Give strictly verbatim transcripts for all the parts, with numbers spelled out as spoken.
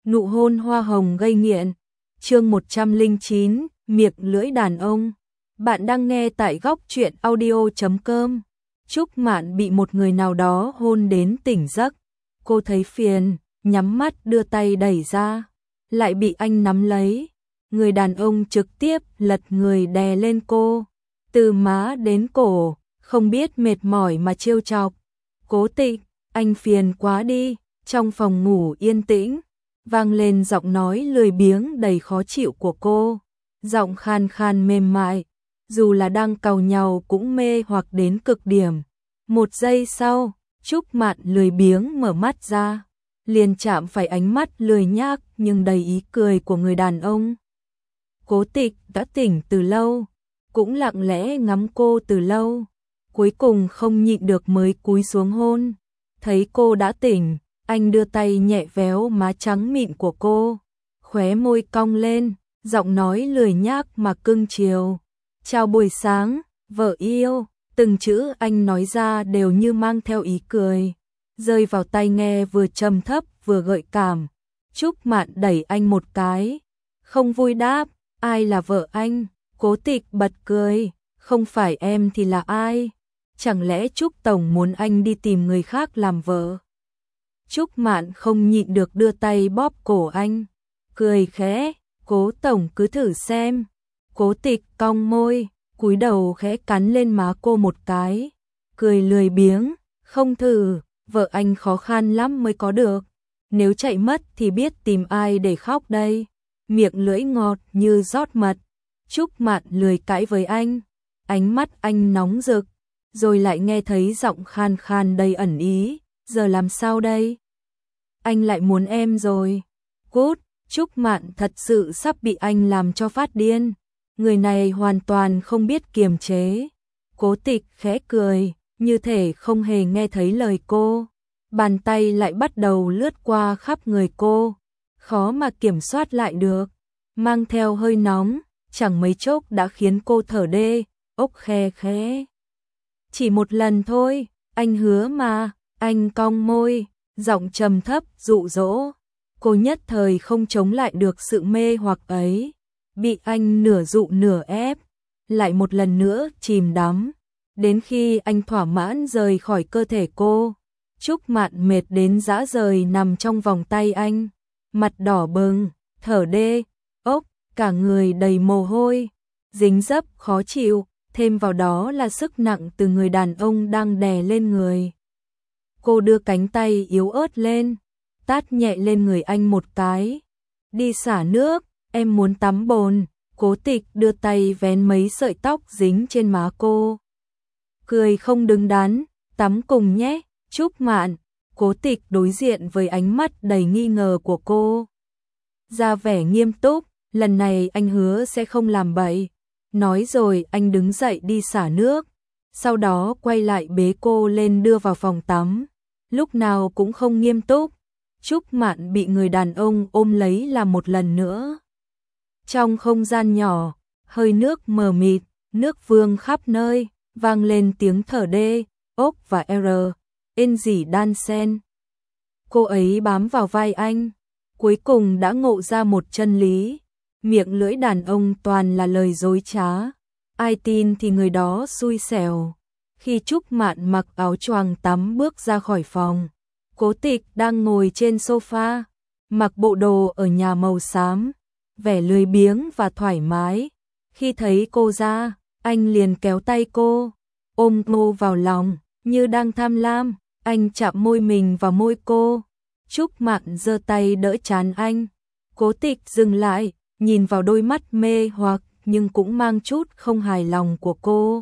Nụ hôn hoa hồng gây nghiện. Chương một trăm lẻ chín, miệng lưỡi đàn ông. Bạn đang nghe tại góc truyện audio chấm com. Trúc Mạn bị một người nào đó hôn đến tỉnh giấc. Cô thấy phiền, nhắm mắt đưa tay đẩy ra, lại bị anh nắm lấy. Người đàn ông trực tiếp lật người đè lên cô, từ má đến cổ, không biết mệt mỏi mà trêu chọc. Cố Tịch, anh phiền quá đi. Trong phòng ngủ yên tĩnh, vang lên giọng nói lười biếng đầy khó chịu của cô. Giọng khan khan mềm mại, dù là đang càu nhàu cũng mê hoặc đến cực điểm. Một giây sau, Trúc Mạn lười biếng mở mắt ra, liền chạm phải ánh mắt lười nhác nhưng đầy ý cười của người đàn ông. Cố Tịch đã tỉnh từ lâu, cũng lặng lẽ ngắm cô từ lâu, cuối cùng không nhịn được mới cúi xuống hôn. Thấy cô đã tỉnh, anh đưa tay nhẹ véo má trắng mịn của cô, khóe môi cong lên, giọng nói lười nhác mà cưng chiều. Chào buổi sáng, vợ yêu. Từng chữ anh nói ra đều như mang theo ý cười, rơi vào tai nghe vừa trầm thấp vừa gợi cảm. Trúc Mạn đẩy anh một cái, không vui đáp, ai là vợ anh? Cố Tịch bật cười, không phải em thì là ai? Chẳng lẽ Trúc Tổng muốn anh đi tìm người khác làm vợ? Trúc Mạn không nhịn được đưa tay bóp cổ anh, cười khẽ, Cố Tổng cứ thử xem. Cố Tịch cong môi, cúi đầu khẽ cắn lên má cô một cái, cười lười biếng, không thử, vợ anh khó khăn lắm mới có được. Nếu chạy mất thì biết tìm ai để khóc đây. Miệng lưỡi ngọt như rót mật. Trúc Mạn lười cãi với anh, ánh mắt anh nóng rực, rồi lại nghe thấy giọng khan khan đầy ẩn ý, giờ làm sao đây? Anh lại muốn em rồi. Cút. Trúc Mạn thật sự sắp bị anh làm cho phát điên. Người này hoàn toàn không biết kiềm chế. Cố Tịch khẽ cười, như thể không hề nghe thấy lời cô. Bàn tay lại bắt đầu lướt qua khắp người cô, khó mà kiểm soát lại được, mang theo hơi nóng, chẳng mấy chốc đã khiến cô thở đê, ốc khe khẽ. Chỉ một lần thôi, anh hứa mà. Anh cong môi, giọng trầm thấp dụ dỗ. Cô nhất thời không chống lại được sự mê hoặc ấy, bị anh nửa dụ nửa ép, lại một lần nữa chìm đắm, đến khi anh thỏa mãn rời khỏi cơ thể cô. Trúc Mạn mệt đến rã rời nằm trong vòng tay anh, mặt đỏ bừng, thở đê, ốc, cả người đầy mồ hôi, dính dấp khó chịu, thêm vào đó là sức nặng từ người đàn ông đang đè lên người. Cô đưa cánh tay yếu ớt lên, tát nhẹ lên người anh một cái. Đi xả nước, em muốn tắm bồn. Cố Tịch đưa tay vén mấy sợi tóc dính trên má cô, cười không đứng đắn, tắm cùng nhé. Trúc Mạn. Cố Tịch đối diện với ánh mắt đầy nghi ngờ của cô, ra vẻ nghiêm túc, lần này anh hứa sẽ không làm bậy. Nói rồi anh đứng dậy đi xả nước, sau đó quay lại bế cô lên đưa vào phòng tắm, lúc nào cũng không nghiêm túc. Trúc Mạn bị người đàn ông ôm lấy làm một lần nữa. Trong không gian nhỏ, hơi nước mờ mịt, nước vương khắp nơi, vang lên tiếng thở đê, ốc và R, ên dỉ đan sen. Cô ấy bám vào vai anh, cuối cùng đã ngộ ra một chân lý, miệng lưỡi đàn ông toàn là lời dối trá, ai tin thì người đó xui xẻo. Khi Trúc Mạn mặc áo choàng tắm bước ra khỏi phòng, Cố Tịch đang ngồi trên sofa, mặc bộ đồ ở nhà màu xám, vẻ lười biếng và thoải mái. Khi thấy cô ra, anh liền kéo tay cô, ôm cô vào lòng, như đang tham lam. Anh chạm môi mình vào môi cô. Trúc Mạn giơ tay đỡ trán anh. Cố Tịch dừng lại, nhìn vào đôi mắt mê hoặc nhưng cũng mang chút không hài lòng của cô.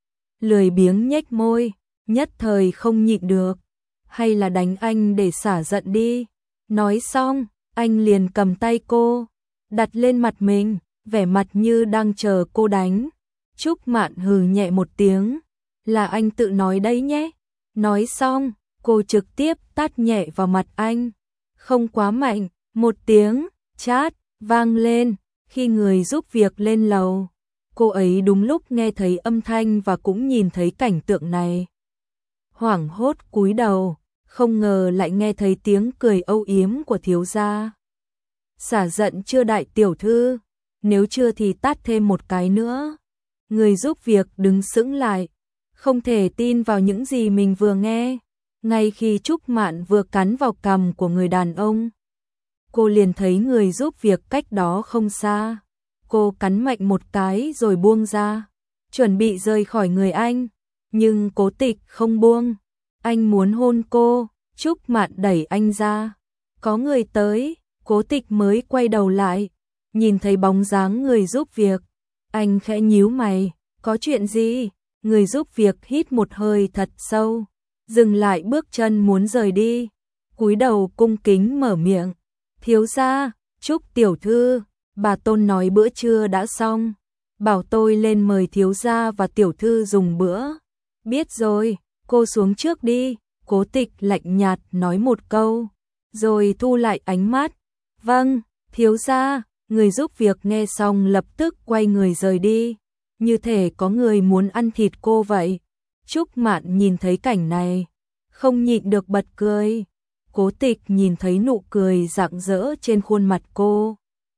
Lười biếng nhếch môi, nhất thời không nhịn được. Hay là đánh anh để xả giận đi. Nói xong, anh liền cầm tay cô, đặt lên mặt mình, vẻ mặt như đang chờ cô đánh. Trúc Mạn hừ nhẹ một tiếng, là anh tự nói đấy nhé. Nói xong, cô trực tiếp tát nhẹ vào mặt anh, không quá mạnh. Một tiếng chát vang lên khi người giúp việc lên lầu. Cô ấy đúng lúc nghe thấy âm thanh và cũng nhìn thấy cảnh tượng này. Hoảng hốt cúi đầu, không ngờ lại nghe thấy tiếng cười âu yếm của thiếu gia. xả giận chưa đại tiểu thư, nếu chưa thì tát thêm một cái nữa. Người giúp việc đứng sững lại, không thể tin vào những gì mình vừa nghe. Ngay khi Trúc Mạn vừa cắn vào cằm của người đàn ông, cô liền thấy người giúp việc cách đó không xa. Cô cắn mạnh một cái rồi buông ra, chuẩn bị rời khỏi người anh, nhưng Cố Tịch không buông. Anh muốn hôn cô, Trúc Mạn đẩy anh ra. Có người tới, Cố Tịch mới quay đầu lại, nhìn thấy bóng dáng người giúp việc. Anh khẽ nhíu mày, có chuyện gì? Người giúp việc hít một hơi thật sâu, dừng lại bước chân muốn rời đi, cúi đầu cung kính mở miệng. Thiếu gia, Trúc tiểu thư, bà Tôn nói bữa trưa đã xong, bảo tôi lên mời thiếu gia và tiểu thư dùng bữa. Biết rồi, cô xuống trước đi. Cố Tịch lạnh nhạt nói một câu, rồi thu lại ánh mắt. Vâng, thiếu gia. Người giúp việc nghe xong lập tức quay người rời đi, như thể có người muốn ăn thịt cô vậy. Trúc Mạn nhìn thấy cảnh này, không nhịn được bật cười. Cố Tịch nhìn thấy nụ cười rạng rỡ trên khuôn mặt cô,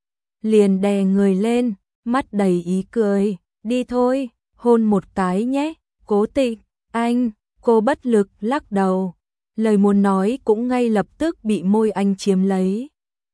liền đè người lên, mắt đầy ý cười. Đi thôi, hôn một cái nhé. Cố Tịch, anh, cô bất lực lắc đầu, lời muốn nói cũng ngay lập tức bị môi anh chiếm lấy.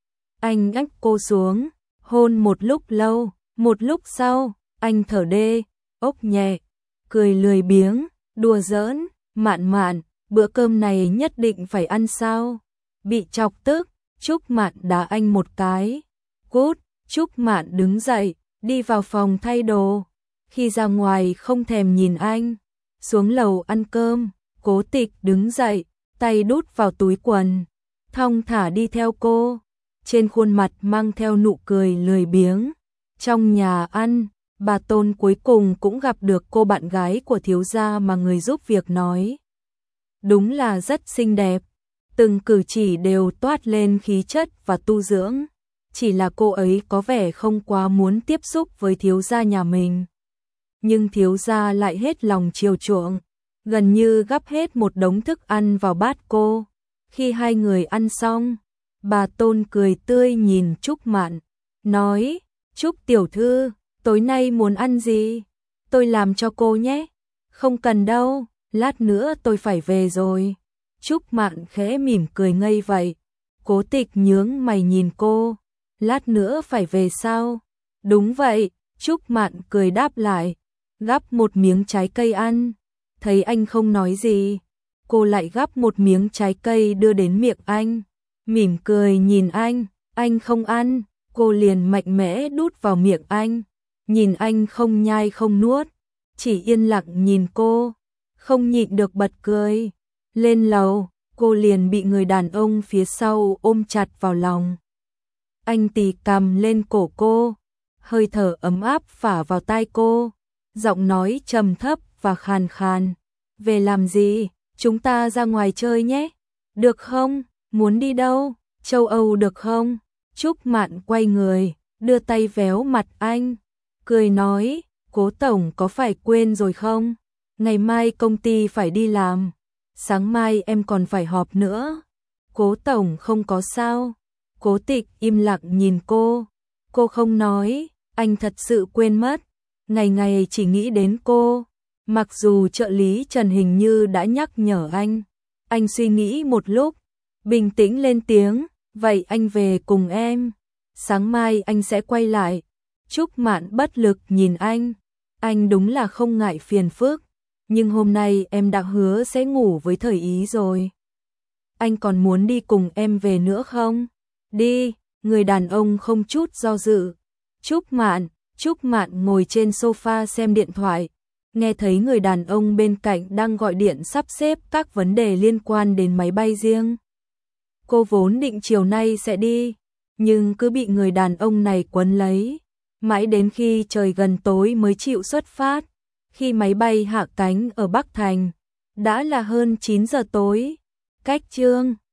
Anh ép cô xuống, hôn một lúc lâu, một lúc sau, anh thở đê, ốc nhẹ, cười lười biếng, đùa giỡn. Mạn Mạn, bữa cơm này nhất định phải ăn sao? Bị chọc tức, Trúc Mạn đá anh một cái. Cút. Trúc Mạn đứng dậy, đi vào phòng thay đồ. Khi ra ngoài không thèm nhìn anh. Xuống lầu ăn cơm, Cố Tịch đứng dậy, tay đút vào túi quần, thong thả đi theo cô, trên khuôn mặt mang theo nụ cười lười biếng. Trong nhà ăn, bà Tôn cuối cùng cũng gặp được cô bạn gái của thiếu gia mà người giúp việc nói. Đúng là rất xinh đẹp, từng cử chỉ đều toát lên khí chất và tu dưỡng. Chỉ là cô ấy có vẻ không quá muốn tiếp xúc với thiếu gia nhà mình. Nhưng thiếu gia lại hết lòng chiều chuộng, gần như gắp hết một đống thức ăn vào bát cô. Khi hai người ăn xong, bà Tôn cười tươi nhìn Trúc Mạn, nói, Trúc tiểu thư, tối nay muốn ăn gì? Tôi làm cho cô nhé. Không cần đâu, lát nữa tôi phải về rồi. Trúc Mạn khẽ mỉm cười ngây vậy. Cố Tịch nhướng mày nhìn cô, lát nữa phải về sao? Đúng vậy, Trúc Mạn cười đáp lại, gắp một miếng trái cây ăn. Thấy anh không nói gì, cô lại gắp một miếng trái cây đưa đến miệng anh, mỉm cười nhìn anh. Anh không ăn, cô liền mạnh mẽ đút vào miệng anh. Nhìn anh không nhai không nuốt, chỉ yên lặng nhìn cô, không nhịn được bật cười. Lên lầu, cô liền bị người đàn ông phía sau ôm chặt vào lòng. Anh tì cằm lên cổ cô, hơi thở ấm áp phả vào tai cô, giọng nói trầm thấp và khàn khàn. Về làm gì? Chúng ta ra ngoài chơi nhé. Được không? Muốn đi đâu? Châu Âu được không? Trúc Mạn quay người, đưa tay véo mặt anh, cười nói, Cố tổng có phải quên rồi không? Ngày mai công ty phải đi làm, sáng mai em còn phải họp nữa. Cố tổng không có sao? Cố Tịch im lặng nhìn cô, cô không nói. Anh thật sự quên mất, ngày ngày chỉ nghĩ đến cô. Mặc dù trợ lý Trần hình như đã nhắc nhở anh, anh suy nghĩ một lúc, bình tĩnh lên tiếng, vậy anh về cùng em, sáng mai anh sẽ quay lại. Trúc Mạn bất lực nhìn anh, anh đúng là không ngại phiền phức, nhưng hôm nay em đã hứa sẽ ngủ với Thời Ý rồi. Anh còn muốn đi cùng em về nữa không? Đi, người đàn ông không chút do dự. Trúc Mạn, Trúc Mạn ngồi trên sofa xem điện thoại, nghe thấy người đàn ông bên cạnh đang gọi điện sắp xếp các vấn đề liên quan đến máy bay riêng. Cô vốn định chiều nay sẽ đi, nhưng cứ bị người đàn ông này quấn lấy, mãi đến khi trời gần tối mới chịu xuất phát. Khi máy bay hạ cánh ở Bắc Thành, đã là hơn chín giờ tối. Cách chương